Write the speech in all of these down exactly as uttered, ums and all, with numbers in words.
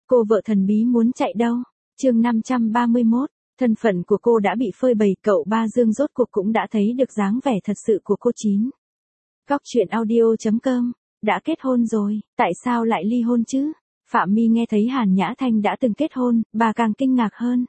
Cô vợ thần bí muốn chạy đâu? Chương năm trăm ba mươi mốt, thân phận của cô đã bị phơi bày, cậu ba Dương rốt cuộc cũng đã thấy được dáng vẻ thật sự của cô Chín. Góc truyện audio chấm com, đã kết hôn rồi, tại sao lại ly hôn chứ? Phạm My nghe thấy Hàn Nhã Thanh đã từng kết hôn, bà càng kinh ngạc hơn.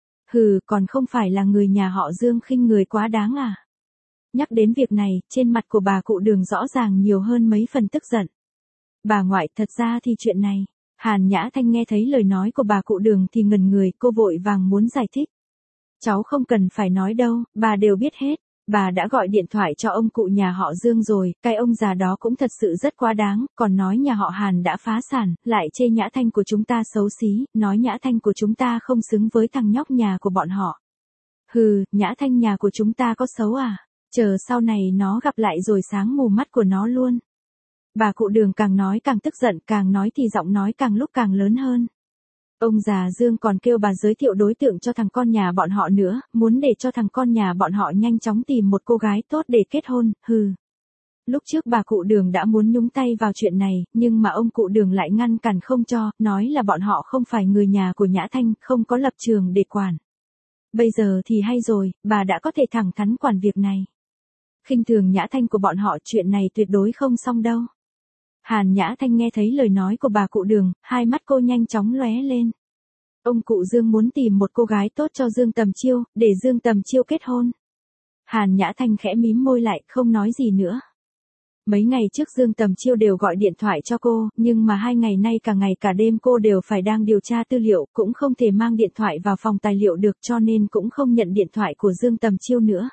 Hừ, còn không phải là người nhà họ Dương khinh người quá đáng à? Nhắc đến việc này, trên mặt của bà cụ Đường rõ ràng nhiều hơn mấy phần tức giận. Bà ngoại, thật ra thì chuyện này, Hàn Nhã Thanh nghe thấy lời nói của bà cụ Đường thì ngẩn người, cô vội vàng muốn giải thích. Cháu không cần phải nói đâu, bà đều biết hết. Bà đã gọi điện thoại cho ông cụ nhà họ Dương rồi, cái ông già đó cũng thật sự rất quá đáng, còn nói nhà họ Hàn đã phá sản, lại chê Nhã Thanh của chúng ta xấu xí, nói Nhã Thanh của chúng ta không xứng với thằng nhóc nhà của bọn họ. Hừ, Nhã Thanh nhà của chúng ta có xấu à? Chờ sau này nó gặp lại rồi sáng mù mắt của nó luôn. Bà cụ Đường càng nói càng tức giận, càng nói thì giọng nói càng lúc càng lớn hơn. Ông già Dương còn kêu bà giới thiệu đối tượng cho thằng con nhà bọn họ nữa, muốn để cho thằng con nhà bọn họ nhanh chóng tìm một cô gái tốt để kết hôn, hừ. Lúc trước bà cụ Đường đã muốn nhúng tay vào chuyện này, nhưng mà ông cụ Đường lại ngăn cản không cho, nói là bọn họ không phải người nhà của Nhã Thanh, không có lập trường để quản. Bây giờ thì hay rồi, bà đã có thể thẳng thắn quản việc này. Khinh thường Nhã Thanh của bọn họ, chuyện này tuyệt đối không xong đâu. Hàn Nhã Thanh nghe thấy lời nói của bà cụ Đường, hai mắt cô nhanh chóng lóe lên. Ông cụ Dương muốn tìm một cô gái tốt cho Dương Tầm Chiêu, để Dương Tầm Chiêu kết hôn. Hàn Nhã Thanh khẽ mím môi lại, không nói gì nữa. Mấy ngày trước Dương Tầm Chiêu đều gọi điện thoại cho cô, nhưng mà hai ngày nay cả ngày cả đêm cô đều phải đang điều tra tư liệu, cũng không thể mang điện thoại vào phòng tài liệu được, cho nên cũng không nhận điện thoại của Dương Tầm Chiêu nữa.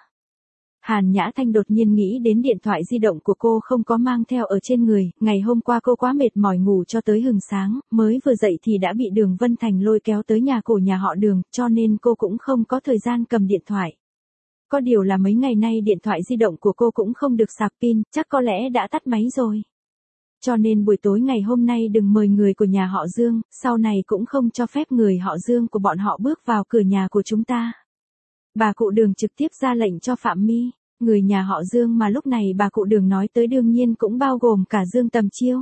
Hàn Nhã Thanh đột nhiên nghĩ đến điện thoại di động của cô không có mang theo ở trên người, ngày hôm qua cô quá mệt mỏi ngủ cho tới hừng sáng, mới vừa dậy thì đã bị Đường Vân Thành lôi kéo tới nhà cổ nhà họ Đường, cho nên cô cũng không có thời gian cầm điện thoại. Có điều là mấy ngày nay điện thoại di động của cô cũng không được sạc pin, chắc có lẽ đã tắt máy rồi. Cho nên buổi tối ngày hôm nay đừng mời người của nhà họ Dương, sau này cũng không cho phép người họ Dương của bọn họ bước vào cửa nhà của chúng ta. Bà cụ Đường trực tiếp ra lệnh cho Phạm My, người nhà họ Dương mà lúc này bà cụ Đường nói tới đương nhiên cũng bao gồm cả Dương Tầm Chiêu.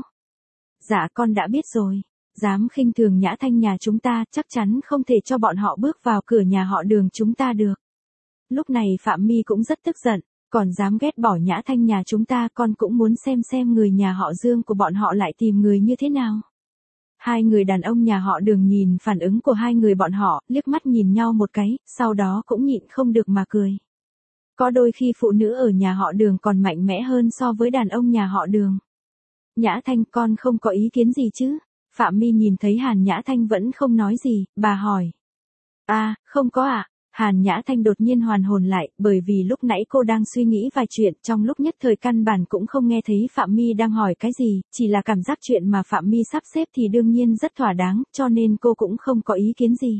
Dạ con đã biết rồi, dám khinh thường Nhã Thanh nhà chúng ta, chắc chắn không thể cho bọn họ bước vào cửa nhà họ Đường chúng ta được. Lúc này Phạm My cũng rất tức giận, còn dám ghét bỏ Nhã Thanh nhà chúng ta, con cũng muốn xem xem người nhà họ Dương của bọn họ lại tìm người như thế nào. Hai người đàn ông nhà họ Đường nhìn phản ứng của hai người bọn họ, liếc mắt nhìn nhau một cái, sau đó cũng nhịn không được mà cười. Có đôi khi phụ nữ ở nhà họ Đường còn mạnh mẽ hơn so với đàn ông nhà họ Đường. Nhã Thanh, con không có ý kiến gì chứ? Phạm My nhìn thấy Hàn Nhã Thanh vẫn không nói gì, bà hỏi. À, không có ạ. À? Hàn Nhã Thanh đột nhiên hoàn hồn lại, bởi vì lúc nãy cô đang suy nghĩ vài chuyện, trong lúc nhất thời căn bản cũng không nghe thấy Phạm My đang hỏi cái gì, chỉ là cảm giác chuyện mà Phạm My sắp xếp thì đương nhiên rất thỏa đáng, cho nên cô cũng không có ý kiến gì.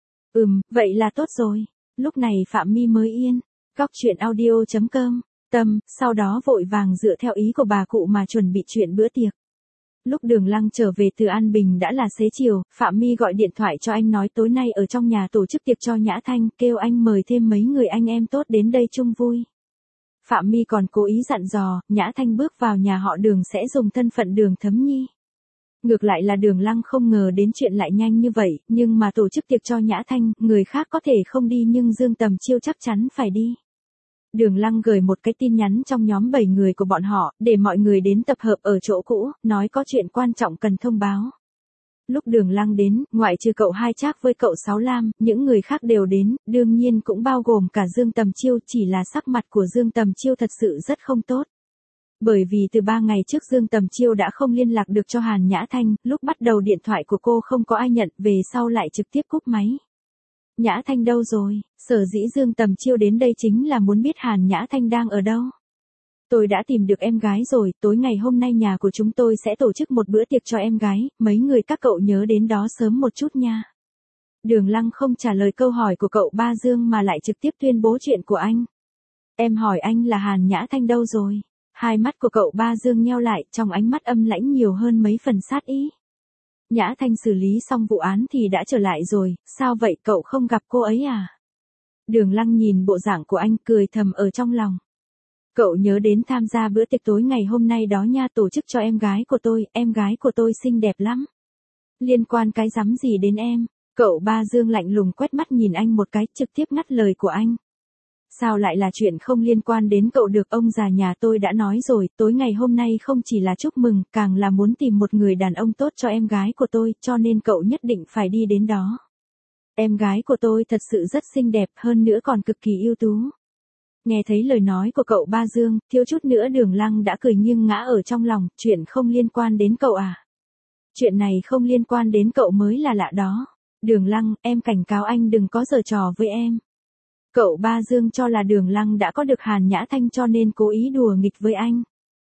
Ừm, vậy là tốt rồi. Lúc này Phạm My mới yên. Góc truyện audio chấm com, tâm, sau đó vội vàng dựa theo ý của bà cụ mà chuẩn bị chuyện bữa tiệc. Lúc Đường Lăng trở về từ An Bình đã là xế chiều, Phạm My gọi điện thoại cho anh nói tối nay ở trong nhà tổ chức tiệc cho Nhã Thanh, kêu anh mời thêm mấy người anh em tốt đến đây chung vui. Phạm My còn cố ý dặn dò, Nhã Thanh bước vào nhà họ Đường sẽ dùng thân phận Đường Thấm Nhi. Ngược lại là Đường Lăng không ngờ đến chuyện lại nhanh như vậy, nhưng mà tổ chức tiệc cho Nhã Thanh, người khác có thể không đi nhưng Dương Tầm Chiêu chắc chắn phải đi. Đường Lăng gửi một cái tin nhắn trong nhóm bảy người của bọn họ, để mọi người đến tập hợp ở chỗ cũ, nói có chuyện quan trọng cần thông báo. Lúc Đường Lăng đến, ngoại trừ cậu Hai Trác với cậu Sáu Lam, những người khác đều đến, đương nhiên cũng bao gồm cả Dương Tầm Chiêu, chỉ là sắc mặt của Dương Tầm Chiêu thật sự rất không tốt. Bởi vì từ ba ngày trước Dương Tầm Chiêu đã không liên lạc được cho Hàn Nhã Thanh, lúc bắt đầu điện thoại của cô không có ai nhận, về sau lại trực tiếp cúp máy. Nhã Thanh đâu rồi? Sở dĩ Dương Tầm Chiêu đến đây chính là muốn biết Hàn Nhã Thanh đang ở đâu. Tôi đã tìm được em gái rồi, tối ngày hôm nay nhà của chúng tôi sẽ tổ chức một bữa tiệc cho em gái, mấy người các cậu nhớ đến đó sớm một chút nha. Đường Lăng không trả lời câu hỏi của cậu ba Dương mà lại trực tiếp tuyên bố chuyện của anh. Em hỏi anh là Hàn Nhã Thanh đâu rồi? Hai mắt của cậu ba Dương nheo lại, trong ánh mắt âm lãnh nhiều hơn mấy phần sát ý. Nhã Thanh xử lý xong vụ án thì đã trở lại rồi, sao vậy cậu không gặp cô ấy à? Đường Lăng nhìn bộ dạng của anh cười thầm ở trong lòng. Cậu nhớ đến tham gia bữa tiệc tối ngày hôm nay đó nha, tổ chức cho em gái của tôi, em gái của tôi xinh đẹp lắm. Liên quan cái rắm gì đến em? Cậu ba Dương lạnh lùng quét mắt nhìn anh một cái, trực tiếp ngắt lời của anh. Sao lại là chuyện không liên quan đến cậu được, ông già nhà tôi đã nói rồi, tối ngày hôm nay không chỉ là chúc mừng, càng là muốn tìm một người đàn ông tốt cho em gái của tôi, cho nên cậu nhất định phải đi đến đó. Em gái của tôi thật sự rất xinh đẹp, hơn nữa còn cực kỳ ưu tú. Nghe thấy lời nói của cậu ba Dương, thiếu chút nữa Đường Lăng đã cười nghiêng ngã ở trong lòng, chuyện không liên quan đến cậu à? Chuyện này không liên quan đến cậu mới là lạ đó. Đường Lăng, em cảnh cáo anh đừng có giở trò với em. Cậu ba Dương cho là Đường Lăng đã có được Hàn Nhã Thanh cho nên cố ý đùa nghịch với anh.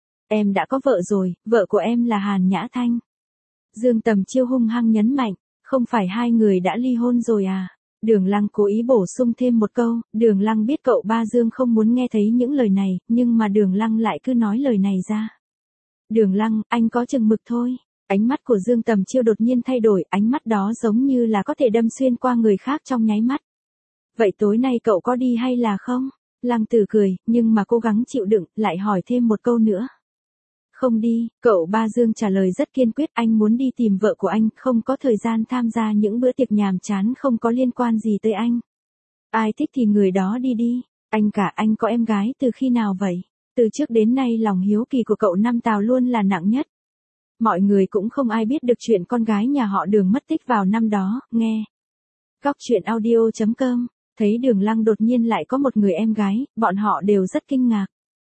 Em đã có vợ rồi, vợ của em là Hàn Nhã Thanh. Dương Tầm Chiêu hung hăng nhấn mạnh, không phải hai người đã ly hôn rồi à? Đường Lăng cố ý bổ sung thêm một câu, Đường Lăng biết cậu ba Dương không muốn nghe thấy những lời này, nhưng mà Đường Lăng lại cứ nói lời này ra. Đường Lăng, anh có chừng mực thôi. Ánh mắt của Dương Tầm Chiêu đột nhiên thay đổi, ánh mắt đó giống như là có thể đâm xuyên qua người khác trong nháy mắt. Vậy tối nay cậu có đi hay là không? Lăng Tử cười, nhưng mà cố gắng chịu đựng, lại hỏi thêm một câu nữa. Không đi, cậu ba Dương trả lời rất kiên quyết, anh muốn đi tìm vợ của anh, không có thời gian tham gia những bữa tiệc nhàm chán không có liên quan gì tới anh. Ai thích thì người đó đi đi, anh cả anh có em gái từ khi nào vậy? Từ trước đến nay lòng hiếu kỳ của cậu Năm Tào luôn là nặng nhất. Mọi người cũng không ai biết được chuyện con gái nhà họ Đường mất tích vào năm đó, nghe. Cóc truyện audio chấm com, thấy Đường Lăng đột nhiên lại có một người em gái, bọn họ đều rất kinh ngạc.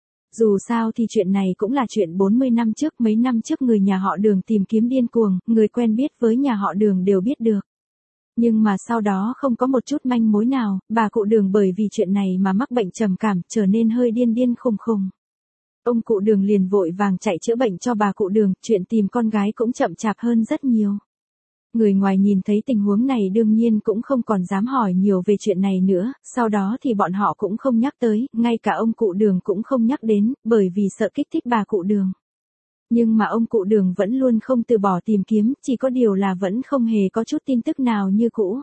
Dù sao thì chuyện này cũng là chuyện bốn mươi năm trước, mấy năm trước người nhà họ Đường tìm kiếm điên cuồng, người quen biết với nhà họ Đường đều biết được. Nhưng mà sau đó không có một chút manh mối nào, bà cụ Đường bởi vì chuyện này mà mắc bệnh trầm cảm, trở nên hơi điên điên khùng khùng. Ông cụ Đường liền vội vàng chạy chữa bệnh cho bà cụ Đường, chuyện tìm con gái cũng chậm chạp hơn rất nhiều. Người ngoài nhìn thấy tình huống này đương nhiên cũng không còn dám hỏi nhiều về chuyện này nữa, sau đó thì bọn họ cũng không nhắc tới, ngay cả ông cụ Đường cũng không nhắc đến, bởi vì sợ kích thích bà cụ Đường. Nhưng mà ông cụ Đường vẫn luôn không từ bỏ tìm kiếm, chỉ có điều là vẫn không hề có chút tin tức nào như cũ.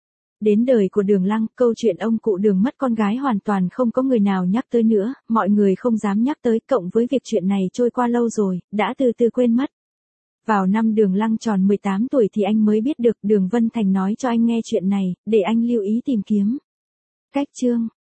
Đến đời của Đường Lăng, câu chuyện ông cụ Đường mất con gái hoàn toàn không có người nào nhắc tới nữa, mọi người không dám nhắc tới, cộng với việc chuyện này trôi qua lâu rồi, đã từ từ quên mất. Vào năm Đường Lăng tròn mười tám tuổi thì anh mới biết được, Đường Vân Thành nói cho anh nghe chuyện này, để anh lưu ý tìm kiếm. Cách chương